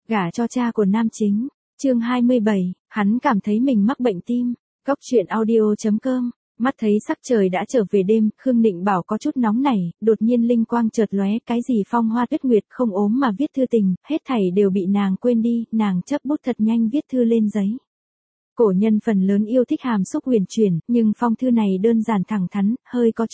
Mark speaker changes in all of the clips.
Speaker 1: Gả cho cha của nam chính. Chương 27, hắn cảm thấy mình mắc bệnh tim. Góc truyện audio.com. Mắt thấy sắc trời đã trở về đêm, Khương Nịnh Bảo có chút nóng nảy, đột nhiên linh quang chợt lóe, cái gì phong hoa tuyết nguyệt không ốm mà viết thư tình, hết thảy đều bị nàng quên đi, nàng chấp bút thật nhanh viết thư lên giấy. Cổ nhân phần lớn yêu thích hàm xúc huyền chuyển, nhưng phong thư này đơn giản thẳng thắn, hơi có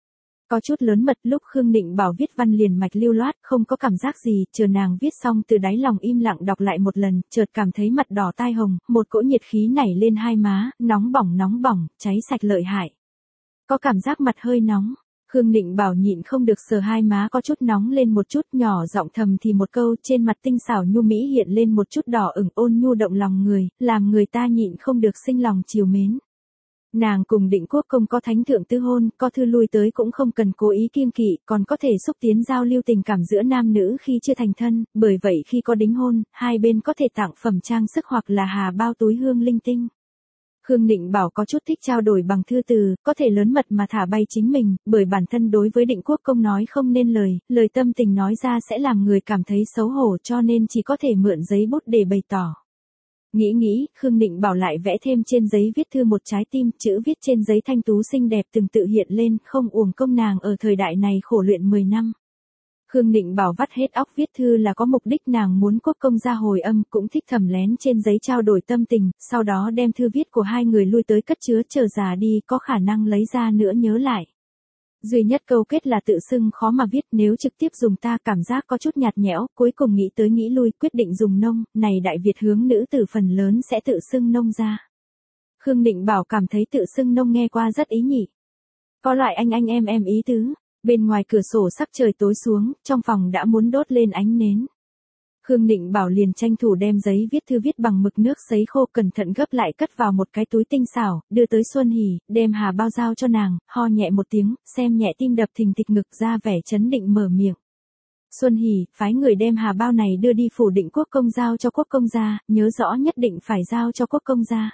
Speaker 1: chút lớn mật. Lúc Khương Nịnh Bảo viết văn liền mạch lưu loát, không có cảm giác gì, chờ nàng viết xong từ đáy lòng im lặng đọc lại một lần, chợt cảm thấy mặt đỏ tai hồng, một cỗ nhiệt khí nảy lên hai má, nóng bỏng, cháy sạch lợi hại. Có cảm giác mặt hơi nóng. Khương Nịnh Bảo nhịn không được sờ hai má có chút nóng lên một chút, nhỏ giọng thầm thì một câu, trên mặt tinh xảo nhu mỹ hiện lên một chút đỏ ửng, ôn nhu động lòng người, làm người ta nhịn không được sinh lòng trìu mến. Nàng cùng Định Quốc Công có thánh thượng tư hôn, có thư lui tới cũng không cần cố ý kiêng kỵ, còn có thể xúc tiến giao lưu tình cảm giữa nam nữ khi chưa thành thân, bởi vậy khi có đính hôn, hai bên có thể tặng phẩm trang sức hoặc là hà bao túi hương linh tinh. Khương Nịnh Bảo có chút thích trao đổi bằng thư từ, có thể lớn mật mà thả bay chính mình, bởi bản thân đối với Định Quốc Công nói không nên lời tâm tình nói ra sẽ làm người cảm thấy xấu hổ, cho nên chỉ có thể mượn giấy bút để bày tỏ. Nghĩ, Khương Nịnh Bảo lại vẽ thêm trên giấy viết thư một trái tim, chữ viết trên giấy thanh tú xinh đẹp từng tự hiện lên, không uổng công nàng ở thời đại này khổ luyện 10 năm. Khương Nịnh Bảo vắt hết óc viết thư là có mục đích, nàng muốn Quốc Công ra hồi âm, cũng thích thầm lén trên giấy trao đổi tâm tình, sau đó đem thư viết của hai người lui tới cất chứa, chờ già đi có khả năng lấy ra nữa nhớ lại. Duy nhất câu kết là tự xưng khó mà viết, nếu trực tiếp dùng ta cảm giác có chút nhạt nhẽo, cuối cùng nghĩ tới nghĩ lui, quyết định dùng nông, này Đại Việt hướng nữ tử phần lớn sẽ tự xưng nông ra. Khương Nịnh Bảo cảm thấy tự xưng nông nghe qua rất ý nhị. Có loại anh em ý tứ. Bên ngoài cửa sổ sắc trời tối xuống, trong phòng đã muốn đốt lên ánh nến. Khương Nịnh Bảo liền tranh thủ đem giấy viết thư viết bằng mực nước sấy khô, cẩn thận gấp lại cất vào một cái túi tinh xảo, đưa tới Xuân Hỷ, đem hà bao giao cho nàng, ho nhẹ một tiếng, xem nhẹ tim đập thình thịch ngực, ra vẻ chấn định mở miệng. Xuân Hỷ, phái người đem hà bao này đưa đi phủ Định Quốc Công giao cho Quốc Công gia, nhớ rõ nhất định phải giao cho Quốc Công gia.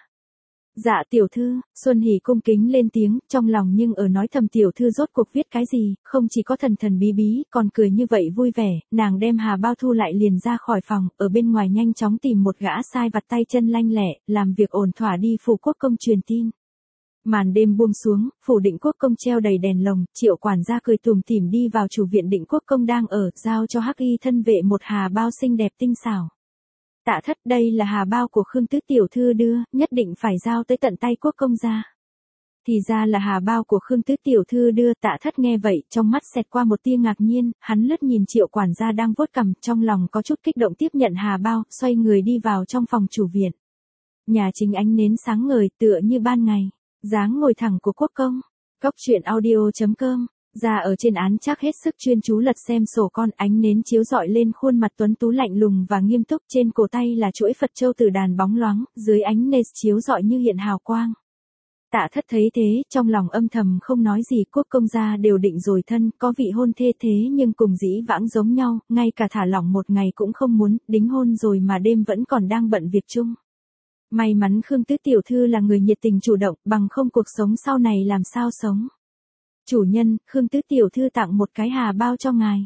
Speaker 1: Dạ tiểu thư. Xuân Hỷ cung kính lên tiếng, trong lòng nhưng ở nói thầm tiểu thư rốt cuộc viết cái gì, không chỉ có thần bí, còn cười như vậy vui vẻ. Nàng đem hà bao thu lại liền ra khỏi phòng, ở bên ngoài nhanh chóng tìm một gã sai vặt tay chân lanh lẹ, làm việc ổn thỏa đi phủ Quốc Công truyền tin. Màn đêm buông xuống, phủ Định Quốc Công treo đầy đèn lồng, Triệu quản gia cười tủm tỉm đi vào chủ viện Định Quốc Công đang ở, giao cho Hắc Y thân vệ một hà bao xinh đẹp tinh xảo. Tạ thất, đây là hà bao của Khương tứ tiểu thư đưa, nhất định phải giao tới tận tay Quốc Công gia. Thì ra là hà bao của Khương tứ tiểu thư đưa. Tạ thất nghe vậy, trong mắt xẹt qua một tia ngạc nhiên, hắn lướt nhìn Triệu quản gia đang vuốt cằm, trong lòng có chút kích động tiếp nhận hà bao, xoay người đi vào trong phòng chủ viện. Nhà chính ánh nến sáng ngời tựa như ban ngày, dáng ngồi thẳng của Quốc Công. Góc truyện audio.com. Ra ở trên án chắc hết sức chuyên chú lật xem sổ con, ánh nến chiếu rọi lên khuôn mặt tuấn tú lạnh lùng và nghiêm túc, trên cổ tay là chuỗi Phật châu từ đàn bóng loáng, dưới ánh nến chiếu rọi như hiện hào quang. Tạ thất thấy thế, trong lòng âm thầm không nói gì. Quốc Công gia đều định rồi thân, có vị hôn thê thế nhưng cùng dĩ vãng giống nhau, ngay cả thả lỏng một ngày cũng không muốn, đính hôn rồi mà đêm vẫn còn đang bận việc chung. May mắn Khương tứ tiểu thư là người nhiệt tình chủ động, bằng không cuộc sống sau này làm sao sống. Chủ nhân, Khương tứ tiểu thư tặng một cái hà bao cho ngài.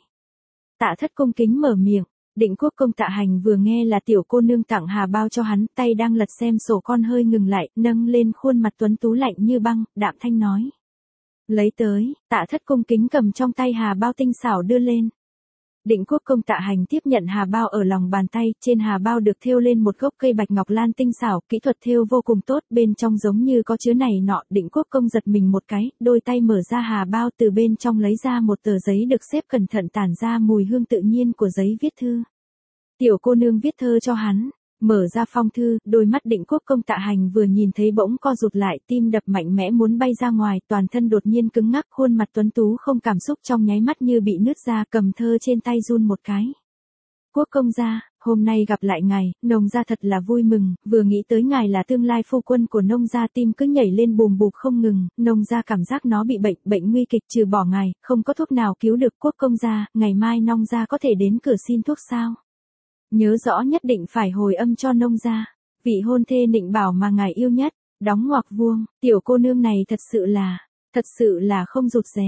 Speaker 1: Tạ thất cung kính mở miệng. Định Quốc Công Tạ Hành vừa nghe là tiểu cô nương tặng hà bao cho hắn, tay đang lật xem sổ con hơi ngừng lại, nâng lên khuôn mặt tuấn tú lạnh như băng, đạm thanh nói. Lấy tới. Tạ thất cung kính cầm trong tay hà bao tinh xảo đưa lên. Định Quốc Công Tạ Hành tiếp nhận hà bao ở lòng bàn tay, trên hà bao được thêu lên một gốc cây bạch ngọc lan tinh xảo, kỹ thuật thêu vô cùng tốt, bên trong giống như có chứa này nọ. Định Quốc Công giật mình một cái, đôi tay mở ra hà bao, từ bên trong lấy ra một tờ giấy được xếp cẩn thận, tản ra mùi hương tự nhiên của giấy viết thư. Tiểu cô nương viết thơ cho hắn. Mở ra phong thư, đôi mắt Định Quốc Công Tạ Hành vừa nhìn thấy bỗng co rụt lại, tim đập mạnh mẽ muốn bay ra ngoài, toàn thân đột nhiên cứng ngắc, khuôn mặt tuấn tú không cảm xúc trong nháy mắt như bị nứt ra, cầm thơ trên tay run một cái. Quốc Công gia, hôm nay gặp lại ngài, nông gia thật là vui mừng, vừa nghĩ tới ngài là tương lai phu quân của nông gia tim cứ nhảy lên bùm bụp không ngừng, nông gia cảm giác nó bị bệnh nguy kịch, trừ bỏ ngài, không có thuốc nào cứu được. Quốc Công gia, ngày mai nông gia có thể đến cửa xin thuốc sao? Nhớ rõ nhất định phải hồi âm cho nông gia, vị hôn thê Nịnh Bảo mà ngài yêu nhất. Đóng ngoặc vuông, tiểu cô nương này thật sự là không rụt rè.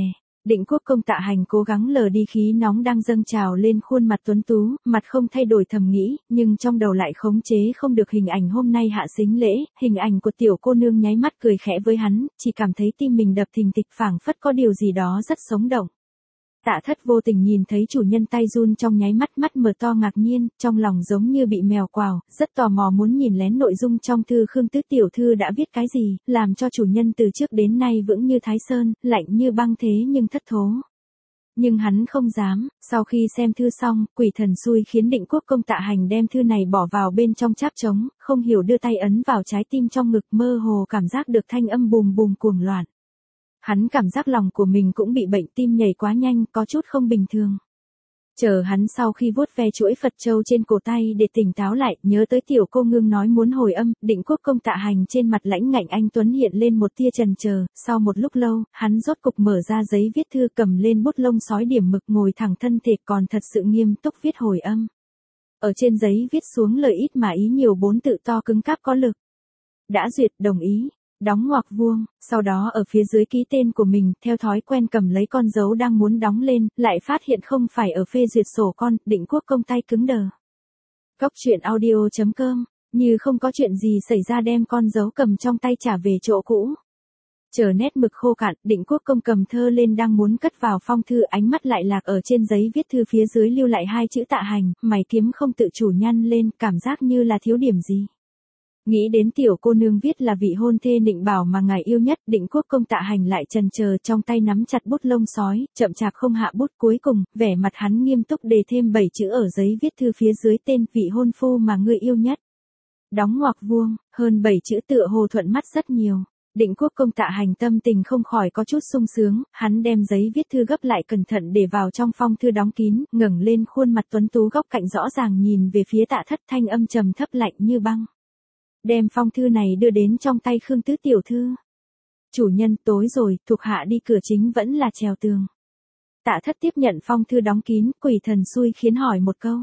Speaker 1: Định Quốc Công Tạ Hành cố gắng lờ đi khí nóng đang dâng trào lên khuôn mặt tuấn tú, mặt không thay đổi thầm nghĩ, nhưng trong đầu lại khống chế không được hình ảnh hôm nay hạ sính lễ, hình ảnh của tiểu cô nương nháy mắt cười khẽ với hắn, chỉ cảm thấy tim mình đập thình thịch phảng phất có điều gì đó rất sống động. Tạ Thất vô tình nhìn thấy chủ nhân tay run trong nháy mắt, mắt mở to ngạc nhiên, trong lòng giống như bị mèo quào, rất tò mò muốn nhìn lén nội dung trong thư Khương Tứ tiểu thư đã viết cái gì, làm cho chủ nhân từ trước đến nay vững như Thái Sơn, lạnh như băng thế nhưng thất thố. Nhưng hắn không dám, sau khi xem thư xong, quỷ thần xui khiến Định Quốc Công Tạ Hành đem thư này bỏ vào bên trong cháp trống, không hiểu đưa tay ấn vào trái tim trong ngực, mơ hồ cảm giác được thanh âm bùm bùm cuồng loạn. Hắn cảm giác lòng của mình cũng bị bệnh tim nhảy quá nhanh, có chút không bình thường. Chờ hắn sau khi vuốt ve chuỗi Phật châu trên cổ tay để tỉnh táo lại, nhớ tới tiểu cô nương nói muốn hồi âm, Định Quốc Công Tạ Hành trên mặt lãnh ngạnh anh tuấn hiện lên một tia chần chờ, sau một lúc lâu, hắn rốt cục mở ra giấy viết thư, cầm lên bút lông sói điểm mực, ngồi thẳng thân thể, còn thật sự nghiêm túc viết hồi âm. Ở trên giấy viết xuống lời ít mà ý nhiều 4 tự to cứng cáp có lực. Đã duyệt, đồng ý. Đóng ngoặc vuông, sau đó ở phía dưới ký tên của mình, theo thói quen cầm lấy con dấu đang muốn đóng lên, lại phát hiện không phải ở phê duyệt sổ con, Định Quốc Công tay cứng đờ. Cóc truyện audio.com, như không có chuyện gì xảy ra đem con dấu cầm trong tay trả về chỗ cũ. Chờ nét mực khô cạn, Định Quốc Công cầm thơ lên đang muốn cất vào phong thư, ánh mắt lại lạc ở trên giấy viết thư phía dưới lưu lại 2 chữ Tạ Hành, mày kiếm không tự chủ nhăn lên, cảm giác như là thiếu điểm gì. Nghĩ đến tiểu cô nương viết là vị hôn thê Định Bảo mà ngài yêu nhất, Định Quốc Công Tạ Hành lại chần chờ, trong tay nắm chặt bút lông sói, chậm chạp không hạ bút, cuối cùng, vẻ mặt hắn nghiêm túc đề thêm 7 chữ ở giấy viết thư phía dưới tên vị hôn phu mà ngươi yêu nhất. Đóng ngoặc vuông, hơn 7 chữ tựa hồ thuận mắt rất nhiều. Định Quốc Công Tạ Hành tâm tình không khỏi có chút sung sướng, hắn đem giấy viết thư gấp lại cẩn thận để vào trong phong thư đóng kín, ngẩng lên khuôn mặt tuấn tú góc cạnh rõ ràng nhìn về phía Tạ Thất, thanh âm trầm thấp lạnh như băng. Đem phong thư này đưa đến trong tay Khương Tứ tiểu thư. Chủ nhân, tối rồi, thuộc hạ đi cửa chính vẫn là trèo tường. Tạ Thất tiếp nhận phong thư đóng kín, quỷ thần xui khiến hỏi một câu.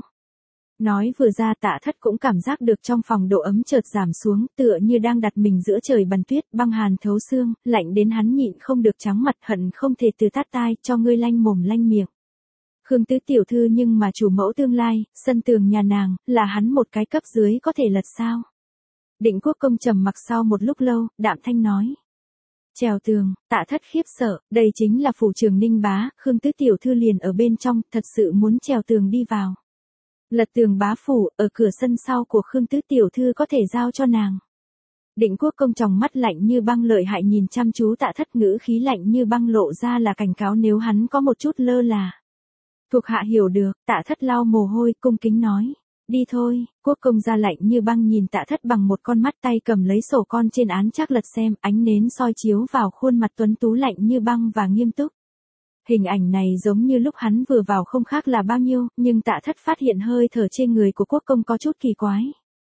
Speaker 1: Nói vừa ra, Tạ Thất cũng cảm giác được trong phòng độ ấm chợt giảm xuống, tựa như đang đặt mình giữa trời bằn tuyết, băng hàn thấu xương, lạnh đến hắn nhịn không được trắng mặt, hận không thể từ tát tai cho ngươi lanh mồm lanh miệng. Khương Tứ tiểu thư nhưng mà chủ mẫu tương lai, sân tường nhà nàng, là hắn một cái cấp dưới có thể lật sao? Định Quốc Công trầm mặc sau một lúc lâu, đạm thanh nói. Trèo tường, Tạ Thất khiếp sợ, đây chính là phủ Trường Ninh bá, Khương Tứ tiểu thư liền ở bên trong, thật sự muốn trèo tường đi vào. Lật tường bá phủ, ở cửa sân sau của Khương Tứ tiểu thư có thể giao cho nàng. Định Quốc Công tròng mắt lạnh như băng lợi hại nhìn chăm chú Tạ Thất, ngữ khí lạnh như băng lộ ra là cảnh cáo nếu hắn có một chút lơ là. Thuộc hạ hiểu được, Tạ Thất lau mồ hôi, cung kính nói. Đi thôi, Quốc Công ra lạnh như băng nhìn Tạ Thất bằng một con mắt, tay cầm lấy sổ con trên án chắc lật xem, ánh nến soi chiếu vào khuôn mặt tuấn tú lạnh như băng và nghiêm túc. Hình ảnh này giống như lúc hắn vừa vào không khác là bao nhiêu, nhưng Tạ Thất phát hiện hơi thở trên người của Quốc Công có chút kỳ quái.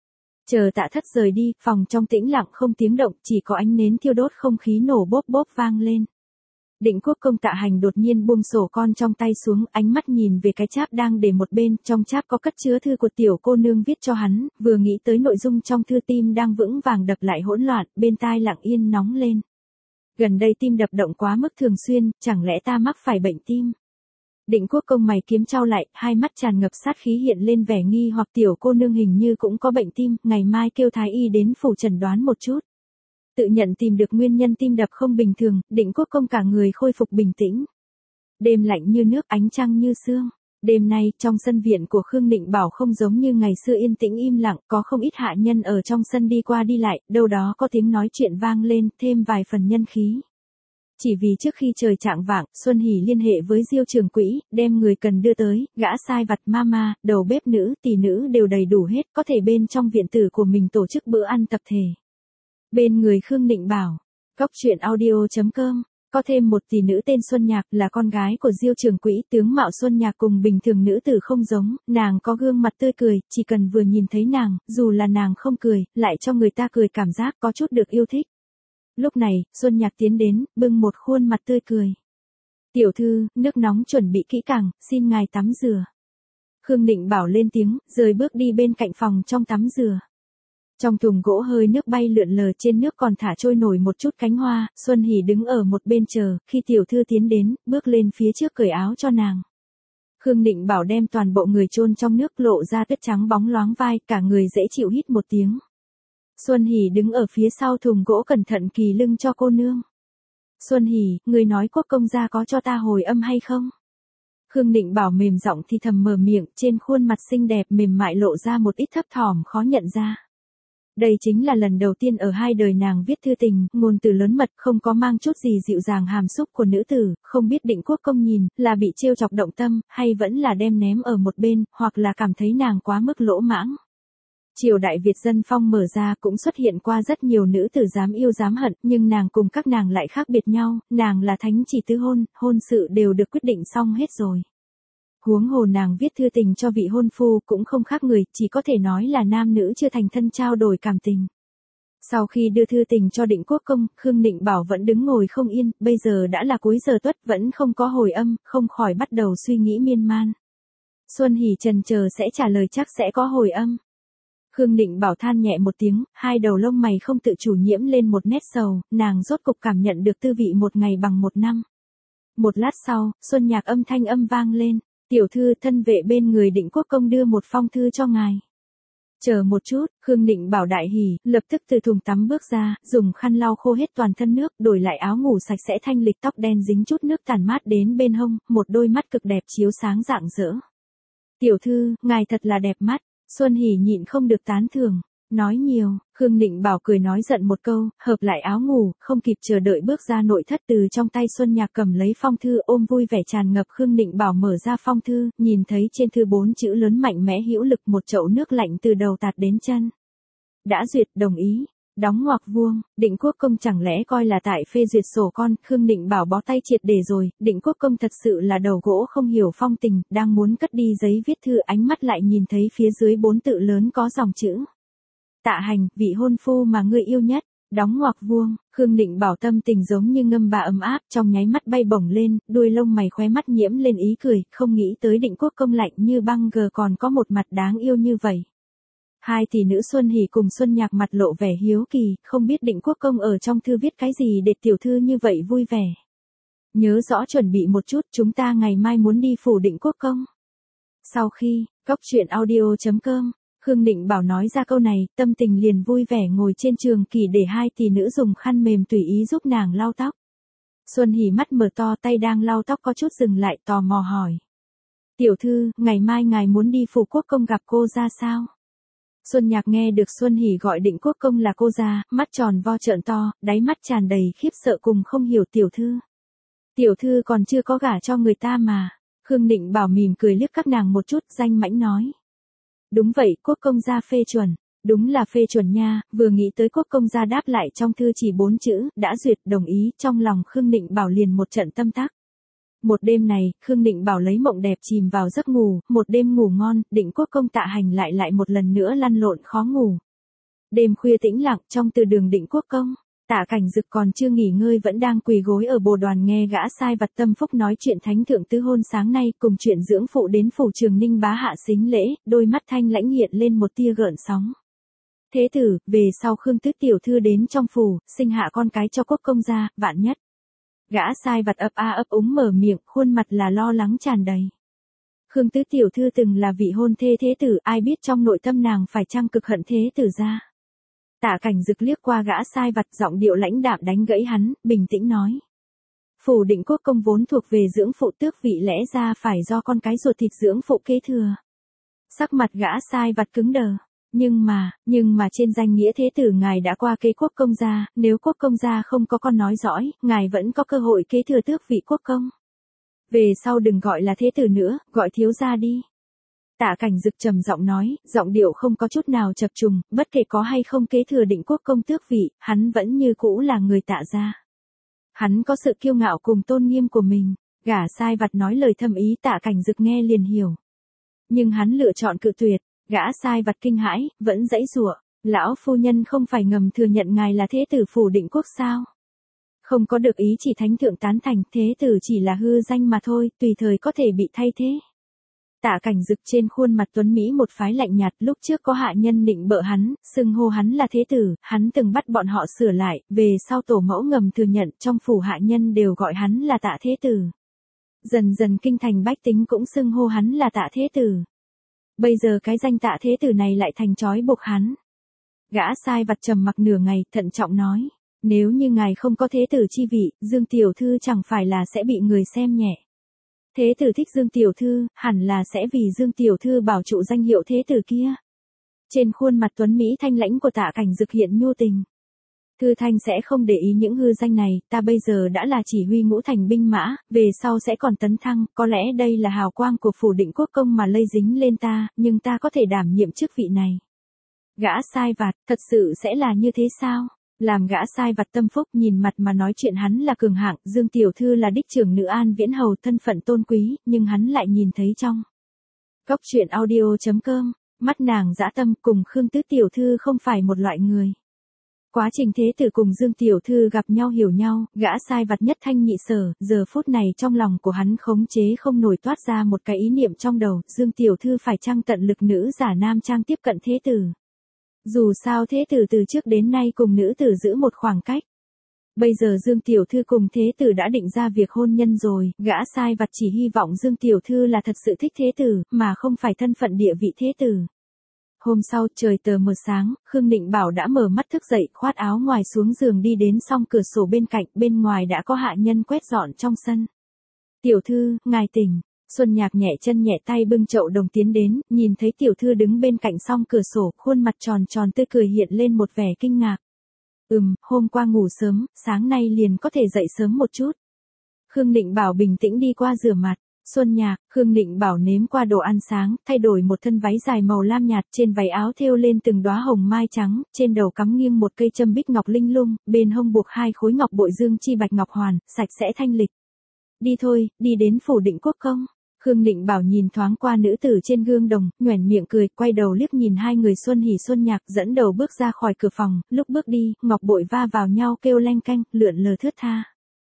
Speaker 1: Chờ Tạ Thất rời đi, phòng trong tĩnh lặng không tiếng động, chỉ có ánh nến thiêu đốt, không khí nổ bốp bốp vang lên. Định Quốc Công Tạ Hành đột nhiên buông sổ con trong tay xuống, ánh mắt nhìn về cái cháp đang để một bên, trong cháp có cất chứa thư của tiểu cô nương viết cho hắn, vừa nghĩ tới nội dung trong thư tim đang vững vàng đập lại hỗn loạn, bên tai lặng yên nóng lên. Gần đây tim đập động quá mức thường xuyên, chẳng lẽ ta mắc phải bệnh tim? Định Quốc Công mày kiếm chau lại, hai mắt tràn ngập sát khí hiện lên vẻ nghi hoặc, tiểu cô nương hình như cũng có bệnh tim, ngày mai kêu thái y đến phủ chẩn đoán một chút. Tự nhận tìm được nguyên nhân tim đập không bình thường, Định Quốc Công cả người khôi phục bình tĩnh. Đêm lạnh như nước, ánh trăng như sương. Đêm nay, trong sân viện của Khương Định Bảo không giống như ngày xưa yên tĩnh im lặng, có không ít hạ nhân ở trong sân đi qua đi lại, đâu đó có tiếng nói chuyện vang lên, thêm vài phần nhân khí. Chỉ vì trước khi trời chạng vạng, Xuân Hỷ liên hệ với Diêu Trường Quỹ, đem người cần đưa tới, gã sai vặt mama, đầu bếp nữ, tỷ nữ đều đầy đủ hết, có thể bên trong viện tử của mình tổ chức bữa ăn tập thể. Bên người Khương Định Bảo, cóc truyện audio.com, có thêm một tỷ nữ tên Xuân Nhạc là con gái của Diêu Trường Quỹ, tướng mạo Xuân Nhạc cùng bình thường nữ tử không giống, nàng có gương mặt tươi cười, chỉ cần vừa nhìn thấy nàng, dù là nàng không cười, lại cho người ta cười cảm giác có chút được yêu thích. Lúc này, Xuân Nhạc tiến đến, bưng một khuôn mặt tươi cười. Tiểu thư, nước nóng chuẩn bị kỹ càng, xin ngài tắm rửa. Khương Định Bảo lên tiếng, rời bước đi bên cạnh phòng trong tắm rửa. Trong thùng gỗ hơi nước bay lượn lờ, trên nước còn thả trôi nổi một chút cánh hoa, Xuân Hỷ đứng ở một bên chờ, khi tiểu thư tiến đến, bước lên phía trước cởi áo cho nàng. Khương Định Bảo đem toàn bộ người chôn trong nước, lộ ra tuyết trắng bóng loáng vai, cả người dễ chịu, hít một tiếng. Xuân Hỷ đứng ở phía sau thùng gỗ cẩn thận kỳ lưng cho cô nương. Xuân Hỷ, người nói Quốc công gia có cho ta hồi âm hay không? Khương Định Bảo mềm giọng thì thầm mở miệng, trên khuôn mặt xinh đẹp mềm mại lộ ra một ít thấp thỏm khó nhận ra. Đây chính là lần đầu tiên ở hai đời nàng viết thư tình, ngôn từ lớn mật, không có mang chút gì dịu dàng hàm xúc của nữ tử, không biết Định Quốc công nhìn, là bị trêu chọc động tâm, hay vẫn là đem ném ở một bên, hoặc là cảm thấy nàng quá mức lỗ mãng. Triều đại Việt dân phong mở ra cũng xuất hiện qua rất nhiều nữ tử dám yêu dám hận, nhưng nàng cùng các nàng lại khác biệt nhau, nàng là thánh chỉ tứ hôn, hôn sự đều được quyết định xong hết rồi. Huống hồ nàng viết thư tình cho vị hôn phu cũng không khác người, chỉ có thể nói là nam nữ chưa thành thân trao đổi cảm tình. Sau khi đưa thư tình cho Định Quốc công, Khương Định Bảo vẫn đứng ngồi không yên, bây giờ đã là cuối giờ tuất vẫn không có hồi âm, không khỏi bắt đầu suy nghĩ miên man. Xuân Hỷ chần chờ sẽ trả lời chắc sẽ có hồi âm. Khương Định Bảo than nhẹ một tiếng, hai đầu lông mày không tự chủ nhiễm lên một nét sầu, nàng rốt cục cảm nhận được tư vị một ngày bằng một năm. Một lát sau, Xuân Nhạc âm thanh âm vang lên, tiểu thư, thân vệ bên người Định Quốc công đưa một phong thư cho ngài. Chờ một chút, Khương Định Bảo đại hỉ, lập tức từ thùng tắm bước ra, dùng khăn lau khô hết toàn thân nước, đổi lại áo ngủ sạch sẽ thanh lịch, tóc đen dính chút nước tản mát đến bên hông, một đôi mắt cực đẹp chiếu sáng rạng rỡ. Tiểu thư, ngài thật là đẹp mắt. Xuân Hỷ nhịn không được tán thưởng, nói nhiều, Khương Định Bảo cười nói giận một câu, hợp lại áo ngủ, không kịp chờ đợi bước ra nội thất, từ trong tay Xuân Nhạc cầm lấy phong thư, ôm vui vẻ tràn ngập. Khương Định Bảo mở ra phong thư, nhìn thấy trên thư 4 chữ lớn mạnh mẽ hữu lực, một chậu nước lạnh từ đầu tạt đến chân. Đã duyệt, đồng ý. Đóng ngoặc vuông, Định Quốc công chẳng lẽ coi là tại phê duyệt sổ con, Khương Định Bảo bó tay triệt để rồi, Định Quốc công thật sự là đầu gỗ không hiểu phong tình, đang muốn cất đi giấy viết thư, ánh mắt lại nhìn thấy phía dưới 4 tự lớn có dòng chữ. Tạ Hành, vị hôn phu mà ngươi yêu nhất, đóng ngoặc vuông, Khương Định Bảo tâm tình giống như ngâm bà ấm áp, trong nháy mắt bay bổng lên, đuôi lông mày khóe mắt nhiễm lên ý cười, không nghĩ tới Định Quốc công lạnh như băng gờ còn có một mặt đáng yêu như vậy. Hai tỷ nữ Xuân Hỷ cùng Xuân Nhạc mặt lộ vẻ hiếu kỳ, không biết Định Quốc công ở trong thư viết cái gì để tiểu thư như vậy vui vẻ. Nhớ rõ chuẩn bị một chút, chúng ta ngày mai muốn đi phủ Định Quốc công. Sau khi, coctruyện.audio.com, Khương Định Bảo nói ra câu này, tâm tình liền vui vẻ ngồi trên trường kỷ để hai tỷ nữ dùng khăn mềm tùy ý giúp nàng lau tóc. Xuân Hỷ mắt mở to, tay đang lau tóc có chút dừng lại, tò mò hỏi. Tiểu thư, ngày mai ngài muốn đi phủ quốc công gặp cô ra sao? Xuân Nhạc nghe được Xuân Hỷ gọi Định Quốc công là cô ra, mắt tròn vo trợn to, đáy mắt tràn đầy khiếp sợ cùng không hiểu. Tiểu thư. Tiểu thư còn chưa có gả cho người ta mà. Khương Định Bảo mỉm cười liếc các nàng một chút, danh mãnh nói. Đúng vậy, quốc công gia phê chuẩn. Đúng là phê chuẩn nha, vừa nghĩ tới quốc công gia đáp lại trong thư chỉ 4 chữ, đã duyệt, đồng ý, trong lòng Khương Định Bảo liền một trận tâm tắc. Một đêm này, Khương Định Bảo lấy mộng đẹp chìm vào giấc ngủ, một đêm ngủ ngon, Định Quốc công Tạ Hành lại một lần nữa lăn lộn khó ngủ. Đêm khuya tĩnh lặng, trong từ đường Định Quốc công, Tạ Cảnh Dực còn chưa nghỉ ngơi vẫn đang quỳ gối ở bồ đoàn nghe gã sai vặt tâm phúc nói chuyện thánh thượng tứ hôn sáng nay, cùng chuyện dưỡng phụ đến phủ Trường Ninh bá hạ xính lễ, đôi mắt thanh lãnh hiện lên một tia gợn sóng. Thế tử, về sau Khương tứ tiểu thư đến trong phủ, sinh hạ con cái cho quốc công gia, vạn nhất. Gã sai vặt ấp a ấp úng mở miệng, khuôn mặt là lo lắng tràn đầy. Khương tứ tiểu thư từng là vị hôn thê thế tử, ai biết trong nội tâm nàng phải chăng cực hận thế tử ra. Tạ Cảnh Dực liếc qua gã sai vặt, giọng điệu lãnh đạm đánh gãy hắn, bình tĩnh nói. Phủ Định Quốc công vốn thuộc về dưỡng phụ tước vị, lẽ ra phải do con cái ruột thịt dưỡng phụ kế thừa. Sắc mặt gã sai vặt cứng đờ. Nhưng mà trên danh nghĩa thế tử ngài đã qua kế quốc công gia, nếu quốc công gia không có con nói dõi, ngài vẫn có cơ hội kế thừa tước vị quốc công. Về sau đừng gọi là thế tử nữa, gọi thiếu gia đi. Tạ Cảnh Dực trầm giọng nói, giọng điệu không có chút nào chập trùng, bất kể có hay không kế thừa Định Quốc công tước vị, hắn vẫn như cũ là người Tạ gia. Hắn có sự kiêu ngạo cùng tôn nghiêm của mình, gã sai vặt nói lời thâm ý Tạ Cảnh Dực nghe liền hiểu. Nhưng hắn lựa chọn cự tuyệt. Gã sai vặt kinh hãi, vẫn giãy giụa, lão phu nhân không phải ngầm thừa nhận ngài là thế tử phủ Định Quốc sao? Không có được ý chỉ thánh thượng tán thành, thế tử chỉ là hư danh mà thôi, tùy thời có thể bị thay thế. Tạ Cảnh Dực trên khuôn mặt tuấn Mỹ một phái lạnh nhạt, lúc trước có hạ nhân nịnh bợ hắn, xưng hô hắn là thế tử, hắn từng bắt bọn họ sửa lại, về sau tổ mẫu ngầm thừa nhận trong phủ hạ nhân đều gọi hắn là Tạ thế tử. Dần dần kinh thành bách tính cũng xưng hô hắn là Tạ thế tử. Bây giờ cái danh Tạ thế tử này lại thành trói buộc hắn. Gã sai vặt trầm mặc nửa ngày, thận trọng nói, nếu như ngài không có thế tử chi vị, Dương tiểu thư chẳng phải là sẽ bị người xem nhẹ. Thế tử thích Dương tiểu thư, hẳn là sẽ vì Dương tiểu thư bảo trụ danh hiệu thế tử kia. Trên khuôn mặt tuấn Mỹ thanh lãnh của Tạ Cảnh Dực hiện nhu tình. Thư Thanh sẽ không để ý những hư danh này, ta bây giờ đã là chỉ huy ngũ thành binh mã, về sau sẽ còn tấn thăng, có lẽ đây là hào quang của phủ Định Quốc công mà lây dính lên ta, nhưng ta có thể đảm nhiệm chức vị này. Gã sai vặt, thật sự sẽ là như thế sao? Làm gã sai vặt tâm phúc, nhìn mặt mà nói chuyện hắn là cường hạng, Dương tiểu thư là đích trưởng nữ An Viễn hầu, thân phận tôn quý, nhưng hắn lại nhìn thấy trong Cốc truyện audio.com, mắt nàng dã tâm, cùng Khương Tứ tiểu thư không phải một loại người. Quá trình thế tử cùng Dương tiểu thư gặp nhau hiểu nhau, gã sai vặt nhất thanh nhị sở, giờ phút này trong lòng của hắn khống chế không nổi toát ra một cái ý niệm trong đầu, Dương tiểu thư phải chăng tận lực nữ giả nam trang tiếp cận thế tử. Dù sao thế tử từ trước đến nay cùng nữ tử giữ một khoảng cách. Bây giờ Dương tiểu thư cùng thế tử đã định ra việc hôn nhân rồi, gã sai vặt chỉ hy vọng Dương tiểu thư là thật sự thích thế tử, mà không phải thân phận địa vị thế tử. Hôm sau trời tờ mờ sáng, Khương Định Bảo đã mở mắt thức dậy, khoát áo ngoài xuống giường đi đến song cửa sổ bên cạnh, bên ngoài đã có hạ nhân quét dọn trong sân. Tiểu thư, ngài tỉnh. Xuân Nhạc nhẹ chân nhẹ tay bưng chậu đồng tiến đến, nhìn thấy tiểu thư đứng bên cạnh song cửa sổ, khuôn mặt tròn tròn tươi cười hiện lên một vẻ kinh ngạc. Hôm qua ngủ sớm, sáng nay liền có thể dậy sớm một chút. Khương Định Bảo bình tĩnh đi qua rửa mặt. Xuân Nhạc, Khương Định Bảo nếm qua đồ ăn sáng, thay đổi một thân váy dài màu lam nhạt, trên váy áo thêu lên từng đóa hồng mai trắng, trên đầu cắm nghiêng một cây châm bích ngọc linh lung, bên hông buộc 2 khối ngọc bội dương chi bạch ngọc hoàn, sạch sẽ thanh lịch. Đi thôi, đi đến phủ Định Quốc công. Khương Định Bảo nhìn thoáng qua nữ tử trên gương đồng, nhoẻn miệng cười, quay đầu liếc nhìn hai người Xuân Hỉ Xuân Nhạc, dẫn đầu bước ra khỏi cửa phòng, lúc bước đi, ngọc bội va vào nhau kêu leng keng, lượn lờ thướt tha.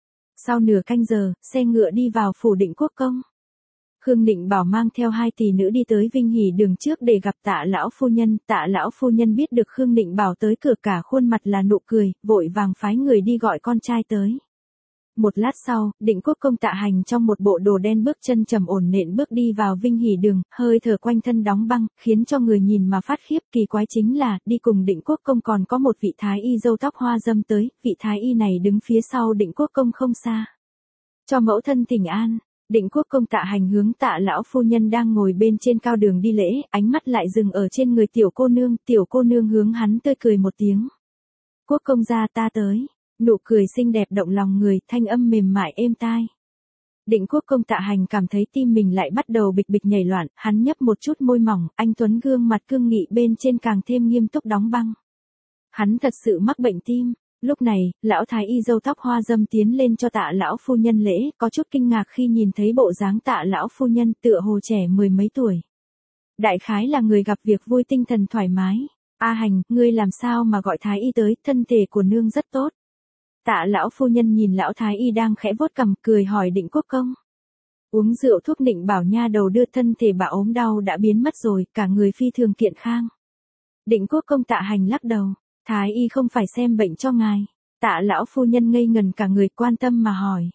Speaker 1: Sau nửa canh giờ, xe ngựa đi vào phủ Định Quốc công. Khương Định Bảo mang theo 2 tỷ nữ đi tới Vinh Hỷ đường trước để gặp Tạ lão phu nhân, Tạ lão phu nhân biết được Khương Định Bảo tới cửa cả khuôn mặt là nụ cười, vội vàng phái người đi gọi con trai tới. Một lát sau, Định Quốc công Tạ Hành trong một bộ đồ đen bước chân trầm ổn nện bước đi vào Vinh Hỷ đường, hơi thở quanh thân đóng băng, khiến cho người nhìn mà phát khiếp. Kỳ quái chính là, đi cùng Định Quốc công còn có một vị thái y râu tóc hoa dâm tới, vị thái y này đứng phía sau Định Quốc công không xa. Cho mẫu thân thỉnh an. Định Quốc công Tạ Hành hướng Tạ lão phu nhân đang ngồi bên trên cao đường đi lễ, ánh mắt lại dừng ở trên người tiểu cô nương hướng hắn tươi cười một tiếng. Quốc công gia ta tới. Nụ cười xinh đẹp động lòng người, thanh âm mềm mại êm tai. Định Quốc công Tạ Hành cảm thấy tim mình lại bắt đầu bịch bịch nhảy loạn, hắn nhấp một chút môi mỏng, anh tuấn gương mặt cương nghị bên trên càng thêm nghiêm túc đóng băng. Hắn thật sự mắc bệnh tim. Lúc này, lão thái y râu tóc hoa dâm tiến lên cho Tạ lão phu nhân lễ, có chút kinh ngạc khi nhìn thấy bộ dáng Tạ lão phu nhân tựa hồ trẻ 10 mấy tuổi. Đại khái là người gặp việc vui tinh thần thoải mái. A Hành, ngươi làm sao mà gọi thái y tới, thân thể của nương rất tốt. Tạ lão phu nhân nhìn lão thái y đang khẽ vuốt cằm, cười hỏi Định Quốc công. Uống rượu thuốc Định Bảo nha đầu đưa, thân thể bà ốm đau đã biến mất rồi, cả người phi thường kiện khang. Định Quốc công Tạ Hành lắc đầu. Thái y không phải xem bệnh cho ngài. Tạ lão phu nhân ngây ngần cả người, quan tâm mà hỏi.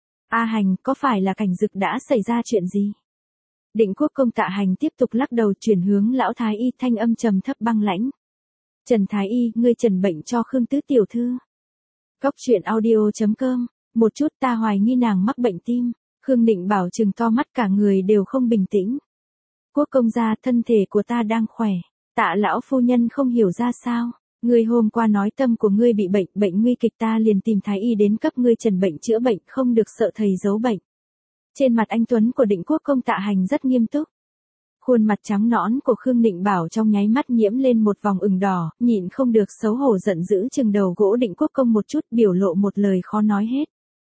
Speaker 1: A Hành, có phải là Cảnh Dực đã xảy ra chuyện gì? Định Quốc công Tạ Hành tiếp tục lắc đầu, chuyển hướng lão thái y, thanh âm trầm thấp băng lãnh. Trần thái y, ngươi trần bệnh cho Khương Tứ tiểu thư. Cốc truyện audio.com, một chút ta hoài nghi nàng mắc bệnh tim. Khương Định Bảo trừng to mắt, cả người đều không bình tĩnh. Quốc công gia, thân thể của ta đang khỏe. Tạ lão phu nhân không hiểu ra sao. Ngươi hôm qua nói tâm của ngươi bị bệnh nguy kịch, ta liền tìm thái y đến cấp ngươi trần bệnh chữa bệnh, không được sợ thầy giấu bệnh. Trên mặt anh tuấn của Định Quốc công Tạ Hành rất nghiêm túc. Khuôn mặt trắng nõn của Khương Định Bảo trong nháy mắt nhiễm lên một vòng ửng đỏ, nhịn không được xấu hổ giận dữ chừng đầu gỗ Định Quốc công một chút, biểu lộ một lời khó nói hết.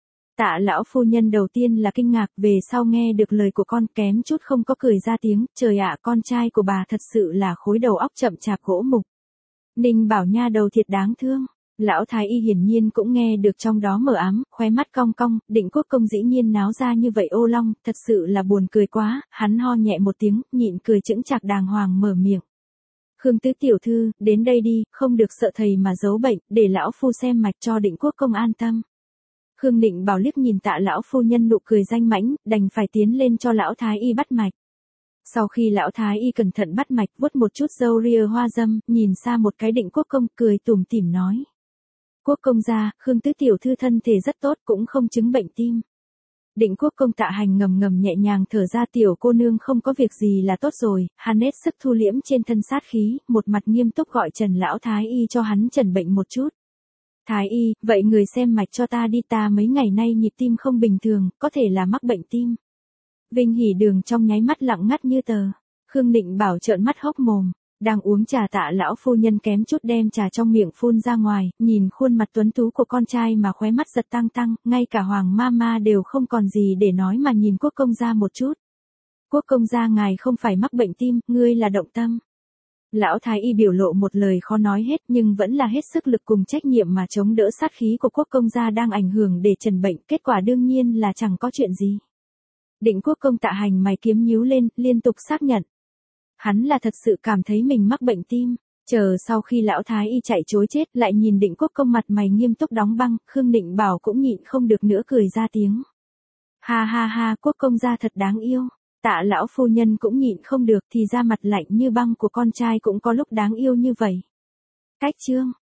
Speaker 1: Tạ lão phu nhân đầu tiên là kinh ngạc, về sau nghe được lời của con kém chút không có cười ra tiếng, trời ạ, con trai của bà thật sự là khối đầu óc chậm chạp gỗ mục. Ninh Bảo nha đầu thiệt đáng thương. Lão thái y hiển nhiên cũng nghe được trong đó mờ ám, khóe mắt cong cong, Định Quốc Công dĩ nhiên náo ra như vậy ô long, thật sự là buồn cười quá, hắn ho nhẹ một tiếng, nhịn cười chững chạc đàng hoàng mở miệng. Khương tứ tiểu thư, đến đây đi, không được sợ thầy mà giấu bệnh, để lão phu xem mạch cho Định Quốc Công an tâm. Khương Định Bảo liếc nhìn Tạ lão phu nhân nụ cười danh mãnh, đành phải tiến lên cho lão thái y bắt mạch. Sau khi lão thái y cẩn thận bắt mạch, vuốt một chút râu ria hoa dâm, nhìn xa một cái Định Quốc Công, cười tủm tỉm nói: Quốc công gia, Khương tứ tiểu thư thân thể rất tốt, cũng không chứng bệnh tim. Định Quốc Công Tạ Hành ngầm ngầm nhẹ nhàng thở ra, tiểu cô nương không có việc gì là tốt rồi, hắn hết sức thu liễm trên thân sát khí, một mặt nghiêm túc gọi Trần lão thái y cho hắn trần bệnh một chút. Thái y, vậy người xem mạch cho ta đi, ta mấy ngày nay nhịp tim không bình thường, có thể là mắc bệnh tim. Vinh Hỉ Đường trong nháy mắt lặng ngắt như tờ. Khương Định Bảo trợn mắt hốc mồm, đang uống trà Tạ lão phu nhân kém chút đem trà trong miệng phun ra ngoài, nhìn khuôn mặt tuấn tú của con trai mà khóe mắt giật tăng tăng, ngay cả Hoàng Mama đều không còn gì để nói mà nhìn Quốc công gia một chút. Quốc công gia ngài không phải mắc bệnh tim, ngươi là động tâm. Lão thái y biểu lộ một lời khó nói hết, nhưng vẫn là hết sức lực cùng trách nhiệm mà chống đỡ sát khí của Quốc công gia đang ảnh hưởng để trần bệnh, kết quả đương nhiên là chẳng có chuyện gì. Định Quốc Công Tạ Hành mày kiếm nhíu lên, liên tục xác nhận. Hắn là thật sự cảm thấy mình mắc bệnh tim. Chờ sau khi lão thái y chạy trối chết, lại nhìn Định Quốc Công mặt mày nghiêm túc đóng băng, Khương Định Bảo cũng nhịn không được nữa cười ra tiếng. Ha ha ha, Quốc công gia thật đáng yêu. Tạ lão phu nhân cũng nhịn không được, thì ra mặt lạnh như băng của con trai cũng có lúc đáng yêu như vậy. Cách chương